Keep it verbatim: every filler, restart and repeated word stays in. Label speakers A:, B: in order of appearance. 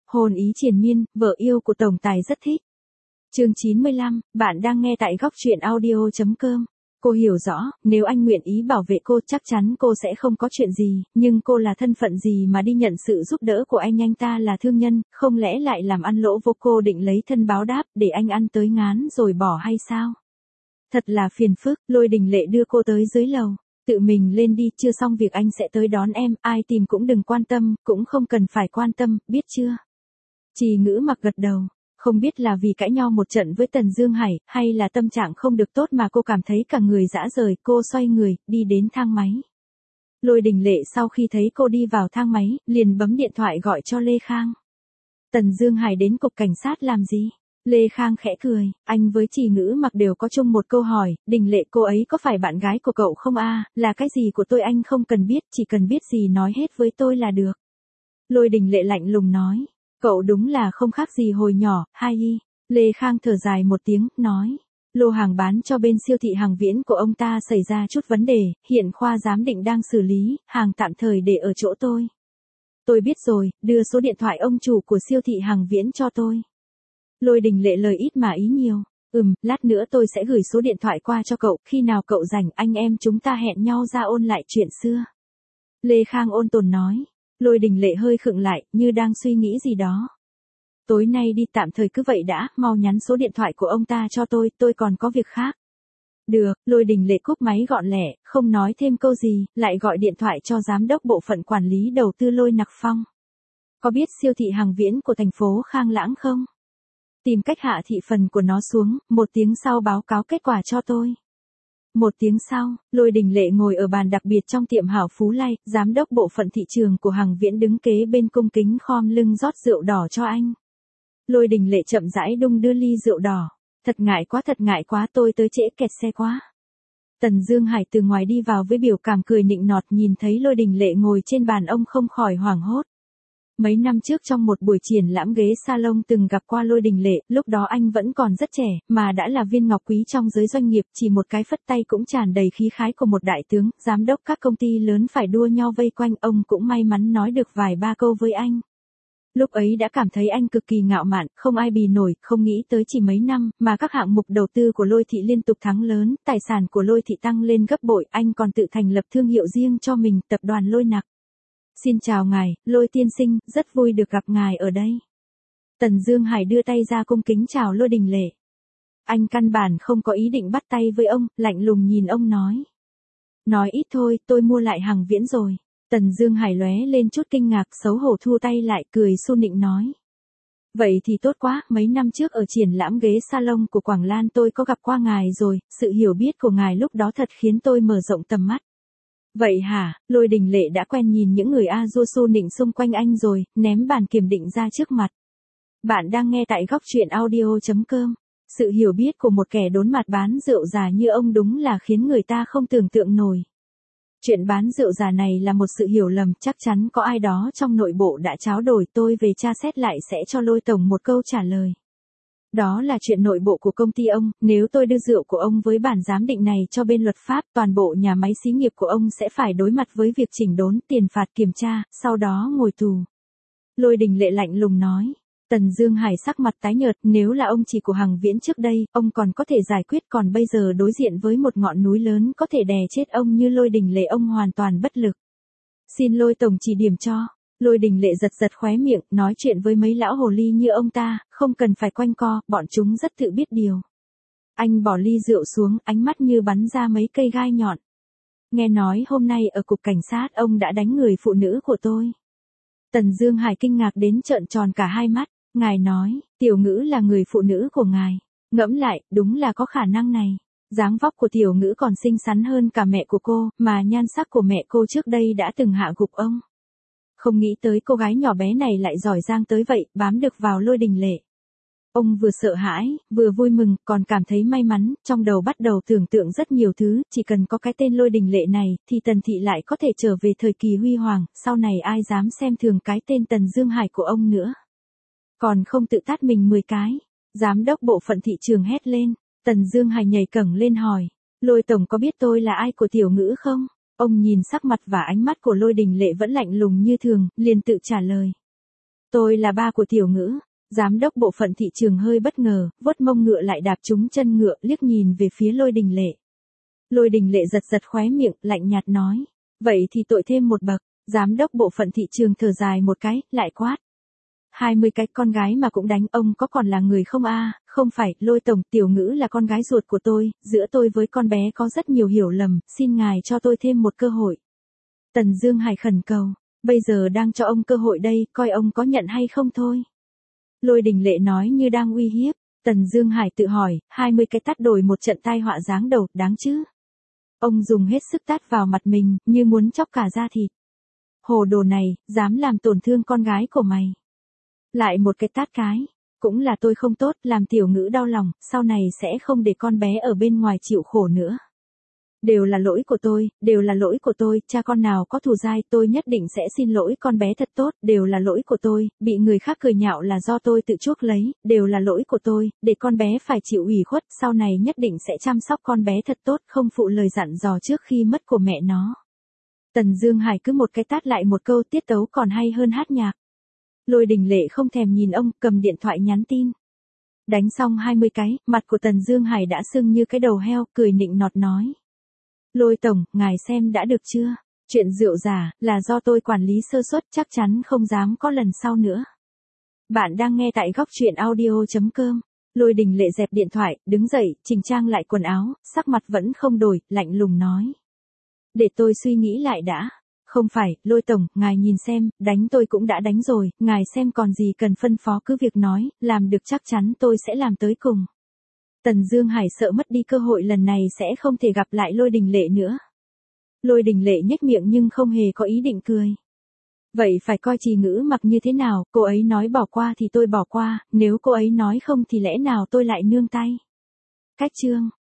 A: Hồn ý triền miên, vợ yêu của tổng tài rất thích. Chương chín mươi lăm, bạn đang nghe tại góc truyện audio chấm com. Cô hiểu rõ, nếu anh nguyện ý bảo vệ cô chắc chắn cô sẽ không có chuyện gì, nhưng cô là thân phận gì mà đi nhận sự giúp đỡ của anh anh ta là thương nhân, không lẽ lại làm ăn lỗ vô cô định lấy thân báo đáp để anh ăn tới ngán rồi bỏ hay sao? Thật là phiền phức, Lôi Đình Lệ đưa cô tới dưới lầu. Tự mình lên đi, chưa xong việc anh sẽ tới đón em, ai tìm cũng đừng quan tâm, cũng không cần phải quan tâm, biết chưa? Trì Ngữ Mặc gật đầu. Không biết là vì cãi nhau một trận với Tần Dương Hải, hay là tâm trạng không được tốt mà cô cảm thấy cả người rã rời, cô xoay người, đi đến thang máy. Lôi Đình Lệ sau khi thấy cô đi vào thang máy, liền bấm điện thoại gọi cho Lê Khang. Tần Dương Hải đến cục cảnh sát làm gì? Lê Khang khẽ cười, anh với Trì Ngữ Mặc đều có chung một câu hỏi, Đình Lệ cô ấy có phải bạn gái của cậu không a? Là cái gì của tôi anh không cần biết, chỉ cần biết gì nói hết với tôi là được. Lôi Đình Lệ lạnh lùng nói. Cậu đúng là không khác gì hồi nhỏ, hai y. Lê Khang thở dài một tiếng, nói. Lô hàng bán cho bên siêu thị Hàng Viễn của ông ta xảy ra chút vấn đề, hiện khoa giám định đang xử lý, hàng tạm thời để ở chỗ tôi. Tôi biết rồi, đưa số điện thoại ông chủ của siêu thị Hàng Viễn cho tôi. Lôi Đình Lệ lời ít mà ý nhiều. Ừm, lát nữa tôi sẽ gửi số điện thoại qua cho cậu, khi nào cậu rảnh anh em chúng ta hẹn nhau ra ôn lại chuyện xưa. Lê Khang ôn tồn nói. Lôi Đình Lệ hơi khựng lại, như đang suy nghĩ gì đó. Tối nay đi tạm thời cứ vậy đã, mau nhắn số điện thoại của ông ta cho tôi, tôi còn có việc khác. Được, Lôi Đình Lệ cúp máy gọn lẹ, không nói thêm câu gì, lại gọi điện thoại cho giám đốc bộ phận quản lý đầu tư Lôi Nặc Phong. Có biết siêu thị Hàng Viễn của thành phố Khang Lãng không? Tìm cách hạ thị phần của nó xuống, một tiếng sau báo cáo kết quả cho tôi. Một tiếng sau, Lôi Đình Lệ ngồi ở bàn đặc biệt trong tiệm Hảo Phú Lai, giám đốc bộ phận thị trường của Hàng Viễn đứng kế bên cung kính khom lưng rót rượu đỏ cho anh. Lôi Đình Lệ chậm rãi đung đưa ly rượu đỏ. Thật ngại quá thật ngại quá tôi tới trễ kẹt xe quá. Tần Dương Hải từ ngoài đi vào với biểu cảm cười nịnh nọt nhìn thấy Lôi Đình Lệ ngồi trên bàn ông không khỏi hoảng hốt. Mấy năm trước trong một buổi triển lãm ghế salon từng gặp qua Lôi Đình Lệ, lúc đó anh vẫn còn rất trẻ, mà đã là viên ngọc quý trong giới doanh nghiệp, chỉ một cái phất tay cũng tràn đầy khí khái của một đại tướng, giám đốc các công ty lớn phải đua nhau vây quanh, ông cũng may mắn nói được vài ba câu với anh. Lúc ấy đã cảm thấy anh cực kỳ ngạo mạn, không ai bì nổi, không nghĩ tới chỉ mấy năm, mà các hạng mục đầu tư của Lôi Thị liên tục thắng lớn, tài sản của Lôi Thị tăng lên gấp bội, anh còn tự thành lập thương hiệu riêng cho mình, tập đoàn Lôi Nặc. Xin chào ngài, Lôi tiên sinh, rất vui được gặp ngài ở đây. Tần Dương Hải đưa tay ra cung kính chào Lôi Đình Lệ. Anh căn bản không có ý định bắt tay với ông, lạnh lùng nhìn ông nói. Nói ít thôi, tôi mua lại Hàng Viễn rồi. Tần Dương Hải lóe lên chút kinh ngạc, xấu hổ thu tay lại, cười su nịnh nói. Vậy thì tốt quá, mấy năm trước ở triển lãm ghế salon của Quảng Lan tôi có gặp qua ngài rồi, sự hiểu biết của ngài lúc đó thật khiến tôi mở rộng tầm mắt. Vậy hả, Lôi Đình Lệ đã quen nhìn những người a du su nịnh xung quanh anh rồi, ném bàn kiểm định ra trước mặt. Bạn đang nghe tại góc truyện audio chấm com. Sự hiểu biết của một kẻ đốn mặt bán rượu già như ông đúng là khiến người ta không tưởng tượng nổi. Chuyện bán rượu già này là một sự hiểu lầm, chắc chắn có ai đó trong nội bộ đã tráo đổi, tôi về tra xét lại sẽ cho Lôi tổng một câu trả lời. Đó là chuyện nội bộ của công ty ông, nếu tôi đưa rượu của ông với bản giám định này cho bên luật pháp, toàn bộ nhà máy xí nghiệp của ông sẽ phải đối mặt với việc chỉnh đốn, tiền phạt kiểm tra, sau đó ngồi tù. Lôi Đình Lệ lạnh lùng nói. Tần Dương Hải sắc mặt tái nhợt, nếu là ông chỉ của Hàng Viễn trước đây, ông còn có thể giải quyết, còn bây giờ đối diện với một ngọn núi lớn có thể đè chết ông như Lôi Đình Lệ, ông hoàn toàn bất lực. Xin Lôi tổng chỉ điểm cho. Lôi Đình Lệ giật giật khóe miệng, nói chuyện với mấy lão hồ ly như ông ta, không cần phải quanh co, bọn chúng rất tự biết điều. Anh bỏ ly rượu xuống, ánh mắt như bắn ra mấy cây gai nhọn. Nghe nói hôm nay ở cục cảnh sát ông đã đánh người phụ nữ của tôi. Tần Dương Hải kinh ngạc đến trợn tròn cả hai mắt, ngài nói, Tiểu Ngữ là người phụ nữ của ngài. Ngẫm lại, đúng là có khả năng này. Dáng vóc của Tiểu Ngữ còn xinh xắn hơn cả mẹ của cô, mà nhan sắc của mẹ cô trước đây đã từng hạ gục ông. Không nghĩ tới cô gái nhỏ bé này lại giỏi giang tới vậy, bám được vào Lôi Đình Lệ. Ông vừa sợ hãi, vừa vui mừng, còn cảm thấy may mắn, trong đầu bắt đầu tưởng tượng rất nhiều thứ, chỉ cần có cái tên Lôi Đình Lệ này, thì Tần Thị lại có thể trở về thời kỳ huy hoàng, sau này ai dám xem thường cái tên Tần Dương Hải của ông nữa. Còn không tự tát mình mười cái. Giám đốc bộ phận thị trường hét lên. Tần Dương Hải nhảy cẫng lên hỏi. Lôi tổng có biết tôi là ai của Tiểu Ngữ không? Ông nhìn sắc mặt và ánh mắt của Lôi Đình Lệ vẫn lạnh lùng như thường, liền tự trả lời. Tôi là ba của Tiểu Ngữ. Giám đốc bộ phận thị trường hơi bất ngờ, vuốt mông ngựa lại đạp trúng chân ngựa, liếc nhìn về phía Lôi Đình Lệ. Lôi Đình Lệ giật giật khóe miệng, lạnh nhạt nói. Vậy thì tội thêm một bậc. Giám đốc bộ phận thị trường thở dài một cái, lại quát. Hai mươi cái con gái mà cũng đánh, ông có còn là người không a? Không phải, Lôi tổng, Tiểu Ngữ là con gái ruột của tôi, giữa tôi với con bé có rất nhiều hiểu lầm, xin ngài cho tôi thêm một cơ hội. Tần Dương Hải khẩn cầu, bây giờ đang cho ông cơ hội đây, coi ông có nhận hay không thôi. Lôi Đình Lệ nói như đang uy hiếp. Tần Dương Hải tự hỏi, hai mươi cái tát đổi một trận tai họa giáng đầu, đáng chứ? Ông dùng hết sức tát vào mặt mình, như muốn chóc cả da thịt. Hồ đồ này, dám làm tổn thương con gái của mày. Lại một cái tát cái, cũng là tôi không tốt, làm Tiểu Ngữ đau lòng, sau này sẽ không để con bé ở bên ngoài chịu khổ nữa. Đều là lỗi của tôi, đều là lỗi của tôi, cha con nào có thù dai, tôi nhất định sẽ xin lỗi con bé thật tốt, đều là lỗi của tôi, bị người khác cười nhạo là do tôi tự chuốc lấy, đều là lỗi của tôi, để con bé phải chịu ủy khuất, sau này nhất định sẽ chăm sóc con bé thật tốt, không phụ lời dặn dò trước khi mất của mẹ nó. Tần Dương Hải cứ một cái tát lại một câu, tiết tấu còn hay hơn hát nhạc. Lôi Đình Lệ không thèm nhìn ông, cầm điện thoại nhắn tin. Đánh xong hai mươi cái, mặt của Tần Dương Hải đã sưng như cái đầu heo, cười nịnh nọt nói. Lôi tổng, ngài xem đã được chưa? Chuyện rượu giả, là do tôi quản lý sơ suất, chắc chắn không dám có lần sau nữa. Bạn đang nghe tại góc truyện audio chấm com. Lôi Đình Lệ dẹp điện thoại, đứng dậy, chỉnh trang lại quần áo, sắc mặt vẫn không đổi, lạnh lùng nói. Để tôi suy nghĩ lại đã. Không phải, Lôi tổng, ngài nhìn xem, đánh tôi cũng đã đánh rồi, ngài xem còn gì cần phân phó cứ việc nói, làm được chắc chắn tôi sẽ làm tới cùng. Tần Dương Hải sợ mất đi cơ hội lần này sẽ không thể gặp lại Lôi Đình Lệ nữa. Lôi Đình Lệ nhếch miệng nhưng không hề có ý định cười. Vậy phải coi Trì Ngữ mặc như thế nào, cô ấy nói bỏ qua thì tôi bỏ qua, nếu cô ấy nói không thì lẽ nào tôi lại nương tay. Cách chương